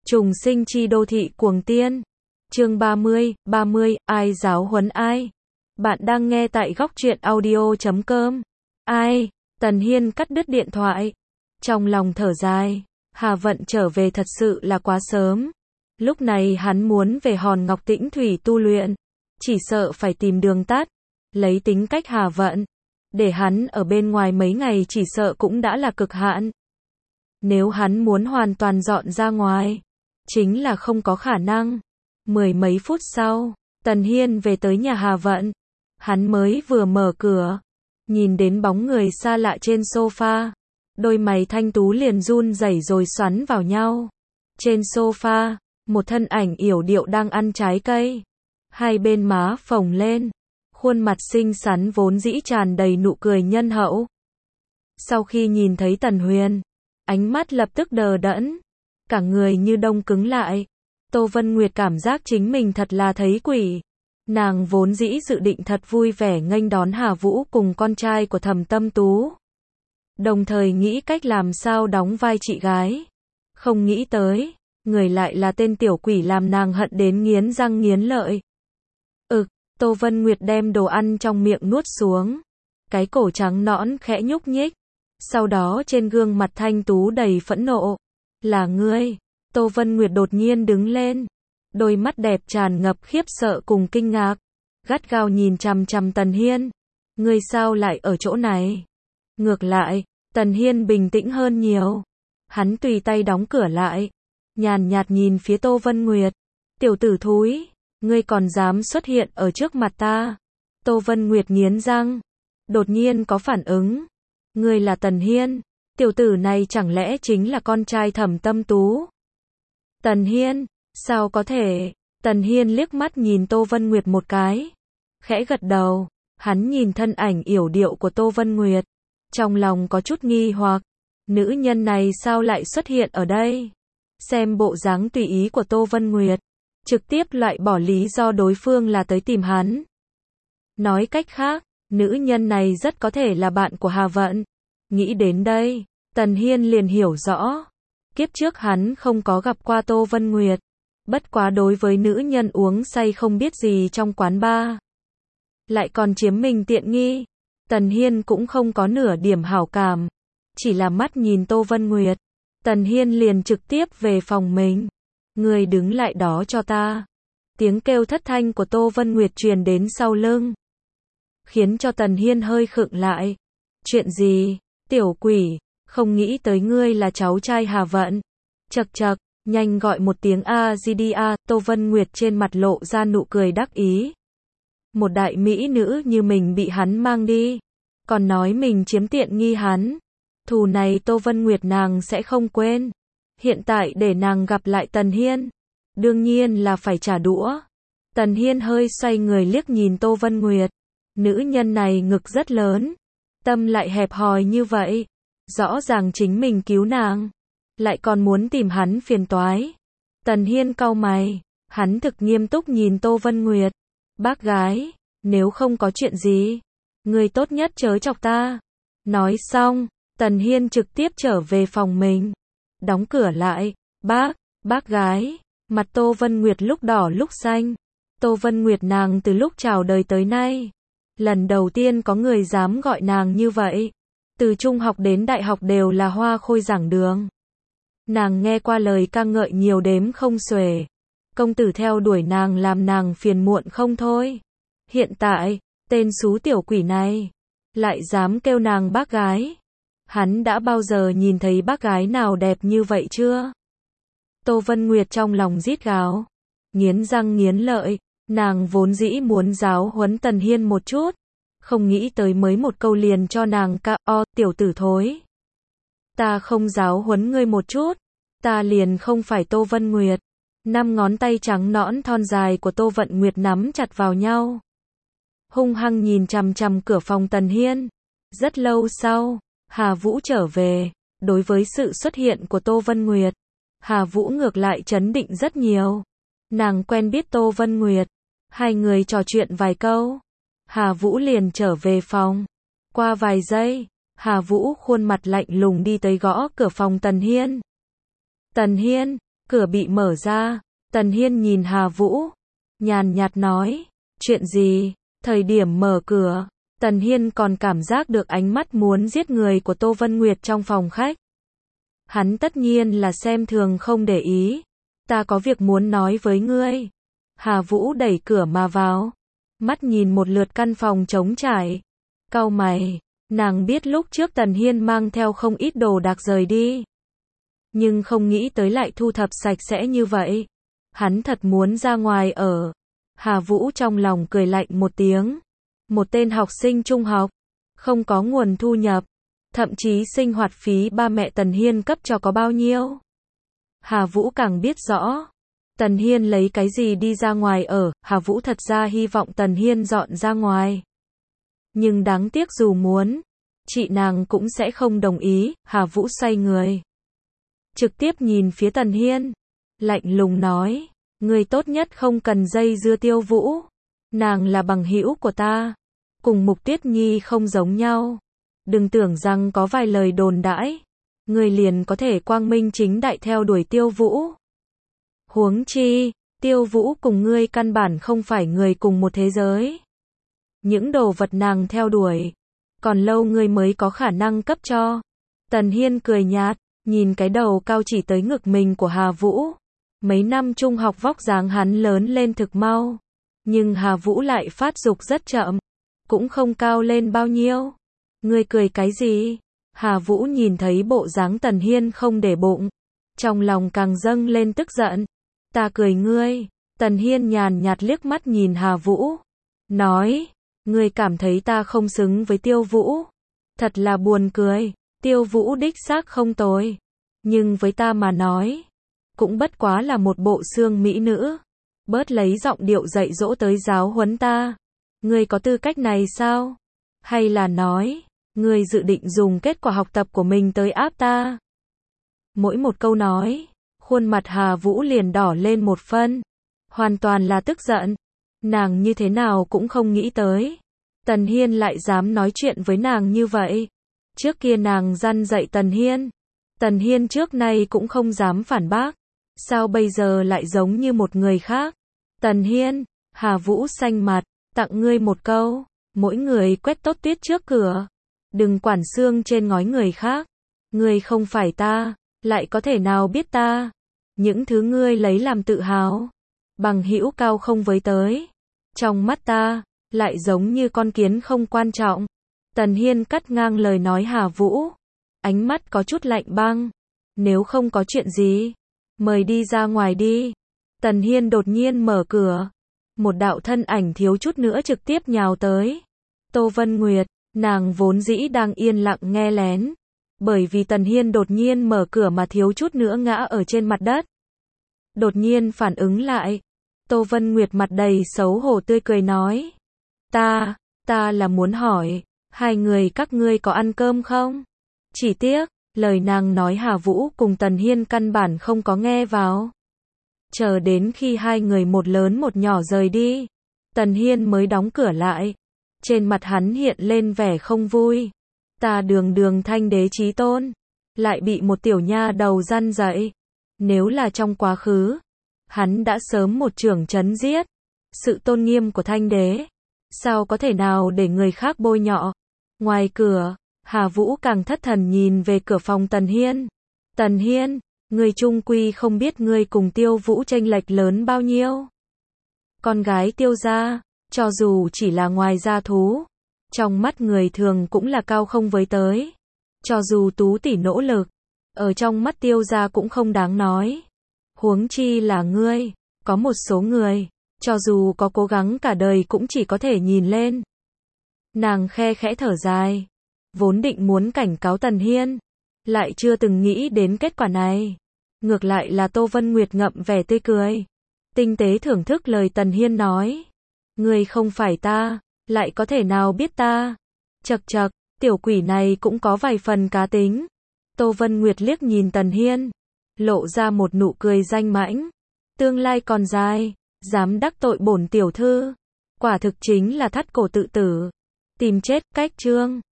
Trùng sinh chi đô thị cuồng tiên. Chương 30, ai giáo huấn ai? Bạn đang nghe tại góc truyện audio.com. Ai? Tần Hiên cắt đứt điện thoại. Trong lòng thở dài, Hà Vận trở về thật sự là quá sớm. Lúc này hắn muốn về Hòn Ngọc Tĩnh Thủy tu luyện, chỉ sợ phải tìm đường tắt. Lấy tính cách Hà Vận, để hắn ở bên ngoài mấy ngày chỉ sợ cũng đã là cực hạn. Nếu hắn muốn hoàn toàn dọn ra ngoài, chính là không có khả năng. Mười mấy phút sau, Tần Hiên về tới nhà Hà Vận. Hắn mới vừa mở cửa, nhìn đến bóng người xa lạ trên sofa. Đôi mày thanh tú liền run rẩy rồi xoắn vào nhau. Trên sofa, một thân ảnh yểu điệu đang ăn trái cây. Hai bên má phồng lên, khuôn mặt xinh xắn vốn dĩ tràn đầy nụ cười nhân hậu. Sau khi nhìn thấy Tần Huyền, ánh mắt lập tức đờ đẫn, cả người như đông cứng lại. Tô Vân Nguyệt cảm giác chính mình thật là thấy quỷ. Nàng vốn dĩ dự định thật vui vẻ nghênh đón Hà Vũ cùng con trai của Thẩm Tâm Tú, đồng thời nghĩ cách làm sao đóng vai chị gái. Không nghĩ tới, người lại là tên tiểu quỷ làm nàng hận đến nghiến răng nghiến lợi. Tô Vân Nguyệt đem đồ ăn trong miệng nuốt xuống, cái cổ trắng nõn khẽ nhúc nhích. Sau đó trên gương mặt thanh tú đầy phẫn nộ. Là ngươi? Tô Vân Nguyệt đột nhiên đứng lên, đôi mắt đẹp tràn ngập khiếp sợ cùng kinh ngạc, gắt gao nhìn chằm chằm Tần Hiên. Ngươi sao lại ở chỗ này? Ngược lại, Tần Hiên bình tĩnh hơn nhiều. Hắn tùy tay đóng cửa lại, nhàn nhạt nhìn phía Tô Vân Nguyệt. Tiểu tử thúi, ngươi còn dám xuất hiện ở trước mặt ta? Tô Vân Nguyệt nghiến răng, đột nhiên có phản ứng. Ngươi là Tần Hiên? Tiểu tử này chẳng lẽ chính là con trai Thẩm Tâm Tú? Tần Hiên, sao có thể? Tần Hiên liếc mắt nhìn Tô Vân Nguyệt một cái, khẽ gật đầu. Hắn nhìn thân ảnh yểu điệu của Tô Vân Nguyệt, trong lòng có chút nghi hoặc, nữ nhân này sao lại xuất hiện ở đây? Xem bộ dáng tùy ý của Tô Vân Nguyệt, trực tiếp loại bỏ lý do đối phương là tới tìm hắn. Nói cách khác, nữ nhân này rất có thể là bạn của Hà Vận. Nghĩ đến đây, Tần Hiên liền hiểu rõ. Kiếp trước hắn không có gặp qua Tô Vân Nguyệt. Bất quá đối với nữ nhân uống say không biết gì trong quán bar, lại còn chiếm mình tiện nghi, Tần Hiên cũng không có nửa điểm hảo cảm. Chỉ là mắt nhìn Tô Vân Nguyệt, Tần Hiên liền trực tiếp về phòng mình. Người đứng lại đó cho ta. Tiếng kêu thất thanh của Tô Vân Nguyệt truyền đến sau lưng, khiến cho Tần Hiên hơi khựng lại. Chuyện gì? Tiểu quỷ, không nghĩ tới ngươi là cháu trai Hà Vận. Chậc chậc, nhanh gọi một tiếng A-di-đi-a. Tô Vân Nguyệt trên mặt lộ ra nụ cười đắc ý. Một đại mỹ nữ như mình bị hắn mang đi, còn nói mình chiếm tiện nghi hắn. Thù này Tô Vân Nguyệt nàng sẽ không quên. Hiện tại để nàng gặp lại Tần Hiên, đương nhiên là phải trả đũa. Tần Hiên hơi xoay người liếc nhìn Tô Vân Nguyệt. Nữ nhân này ngực rất lớn, tâm lại hẹp hòi như vậy. Rõ ràng chính mình cứu nàng, lại còn muốn tìm hắn phiền toái. Tần Hiên cau mày, hắn thực nghiêm túc nhìn Tô Vân Nguyệt. Bác gái, nếu không có chuyện gì, người tốt nhất chớ chọc ta. Nói xong, Tần Hiên trực tiếp trở về phòng mình, đóng cửa lại. Bác gái, mặt Tô Vân Nguyệt lúc đỏ lúc xanh. Tô Vân Nguyệt nàng từ lúc chào đời tới nay, lần đầu tiên có người dám gọi nàng như vậy. Từ trung học đến đại học đều là hoa khôi giảng đường. Nàng nghe qua lời ca ngợi nhiều đếm không xuể. Công tử theo đuổi nàng làm nàng phiền muộn không thôi. Hiện tại, tên xú tiểu quỷ này lại dám kêu nàng bác gái. Hắn đã bao giờ nhìn thấy bác gái nào đẹp như vậy chưa? Tô Vân Nguyệt trong lòng rít gào, nghiến răng nghiến lợi. Nàng vốn dĩ muốn giáo huấn Tần Hiên một chút, không nghĩ tới mới một câu liền cho nàng K.O. tiểu tử thối. Ta không giáo huấn ngươi một chút, ta liền không phải Tô Vân Nguyệt. Năm ngón tay trắng nõn thon dài của Tô Vân Nguyệt nắm chặt vào nhau, hung hăng nhìn chằm chằm cửa phòng Tần Hiên. Rất lâu sau, Hà Vũ trở về. Đối với sự xuất hiện của Tô Vân Nguyệt, Hà Vũ ngược lại trấn định rất nhiều. Nàng quen biết Tô Vân Nguyệt, hai người trò chuyện vài câu, Hà Vũ liền trở về phòng. Qua vài giây, Hà Vũ khuôn mặt lạnh lùng đi tới gõ cửa phòng Tần Hiên. Tần Hiên, Cửa bị mở ra, Tần Hiên nhìn Hà Vũ, nhàn nhạt nói, chuyện gì? Thời điểm mở cửa, Tần Hiên còn cảm giác được ánh mắt muốn giết người của Tô Vân Nguyệt trong phòng khách. Hắn tất nhiên là xem thường không để ý. Ta có việc muốn nói với ngươi. Hà Vũ đẩy cửa mà vào, mắt nhìn một lượt căn phòng trống trải, cau mày. Nàng biết lúc trước Tần Hiên mang theo không ít đồ đạc rời đi, nhưng không nghĩ tới lại thu thập sạch sẽ như vậy. Hắn thật muốn ra ngoài ở. Hà Vũ trong lòng cười lạnh một tiếng. Một tên học sinh trung học, không có nguồn thu nhập, thậm chí sinh hoạt phí ba mẹ Tần Hiên cấp cho có bao nhiêu. Hà Vũ càng biết rõ, Tần Hiên lấy cái gì đi ra ngoài ở. Hà Vũ thật ra hy vọng Tần Hiên dọn ra ngoài, nhưng đáng tiếc dù muốn, chị nàng cũng sẽ không đồng ý. Hà Vũ xoay người, trực tiếp nhìn phía Tần Hiên, lạnh lùng nói, ngươi tốt nhất không cần dây dưa Tiêu Vũ. Nàng là bằng hữu của ta, cùng Mục Tuyết Nhi không giống nhau. Đừng tưởng rằng có vài lời đồn đãi, ngươi liền có thể quang minh chính đại theo đuổi Tiêu Vũ. Huống chi, Tiêu Vũ cùng ngươi căn bản không phải người cùng một thế giới. Những đồ vật nàng theo đuổi, còn lâu ngươi mới có khả năng cấp cho. Tần Hiên cười nhạt, nhìn cái đầu cao chỉ tới ngực mình của Hà Vũ. Mấy năm trung học vóc dáng hắn lớn lên thực mau, nhưng Hà Vũ lại phát dục rất chậm, cũng không cao lên bao nhiêu. Ngươi cười cái gì? Hà Vũ nhìn thấy bộ dáng Tần Hiên không để bụng, trong lòng càng dâng lên tức giận. Ta cười ngươi. Tần Hiên nhàn nhạt liếc mắt nhìn Hà Vũ, nói, ngươi cảm thấy ta không xứng với Tiêu Vũ. Thật là buồn cười. Tiêu Vũ đích xác không tồi, nhưng với ta mà nói, cũng bất quá là một bộ xương mỹ nữ. Bớt lấy giọng điệu dạy dỗ tới giáo huấn ta. Ngươi có tư cách này sao? Hay là nói, ngươi dự định dùng kết quả học tập của mình tới áp ta? Mỗi một câu nói, khuôn mặt Hà Vũ liền đỏ lên một phân, hoàn toàn là tức giận. Nàng như thế nào cũng không nghĩ tới, Tần Hiên lại dám nói chuyện với nàng như vậy. Trước kia nàng răn dạy Tần Hiên, Tần Hiên trước nay cũng không dám phản bác. Sao bây giờ lại giống như một người khác? Tần Hiên, Hà Vũ xanh mặt, tặng ngươi một câu, mỗi người quét tốt tuyết trước cửa, đừng quản xương trên ngói người khác. Ngươi không phải ta, lại có thể nào biết ta? Những thứ ngươi lấy làm tự hào, bằng hữu cao không với tới, trong mắt ta, lại giống như con kiến không quan trọng. Tần Hiên cắt ngang lời nói Hà Vũ, ánh mắt có chút lạnh băng. Nếu không có chuyện gì, mời đi ra ngoài đi. Tần Hiên đột nhiên mở cửa, một đạo thân ảnh thiếu chút nữa trực tiếp nhào tới. Tô Vân Nguyệt, nàng vốn dĩ đang yên lặng nghe lén, bởi vì Tần Hiên đột nhiên mở cửa mà thiếu chút nữa ngã ở trên mặt đất. Đột nhiên phản ứng lại, Tô Vân Nguyệt mặt đầy xấu hổ tươi cười nói, ta là muốn hỏi, hai người các ngươi có ăn cơm không? Chỉ tiếc, lời nàng nói Hà Vũ cùng Tần Hiên căn bản không có nghe vào. Chờ đến khi hai người một lớn một nhỏ rời đi, Tần Hiên mới đóng cửa lại. Trên mặt hắn hiện lên vẻ không vui. Ta đường thanh đế chí tôn, lại bị một tiểu nha đầu răn dạy. Nếu là trong quá khứ, hắn đã sớm một chưởng chấn giết. Sự tôn nghiêm của thanh đế, sao có thể nào để người khác bôi nhọ? Ngoài cửa, Hà Vũ càng thất thần nhìn về cửa phòng Tần Hiên. Tần Hiên, ngươi chung quy không biết ngươi cùng Tiêu Vũ chênh lệch lớn bao nhiêu. Con gái Tiêu gia, cho dù chỉ là ngoài gia thú, trong mắt người thường cũng là cao không với tới. Cho dù Tú tỷ nỗ lực, ở trong mắt Tiêu gia cũng không đáng nói. Huống chi là ngươi, có một số người, cho dù có cố gắng cả đời cũng chỉ có thể nhìn lên. Nàng khe khẽ thở dài, vốn định muốn cảnh cáo Tần Hiên, lại chưa từng nghĩ đến kết quả này. Ngược lại là Tô Vân Nguyệt ngậm vẻ tươi cười, tinh tế thưởng thức lời Tần Hiên nói. Ngươi không phải ta, lại có thể nào biết ta? Chậc chậc, tiểu quỷ này cũng có vài phần cá tính. Tô Vân Nguyệt liếc nhìn Tần Hiên, lộ ra một nụ cười danh mãnh. Tương lai còn dài, dám đắc tội bổn tiểu thư, quả thực chính là thắt cổ tự tử, tìm chết. Cách chương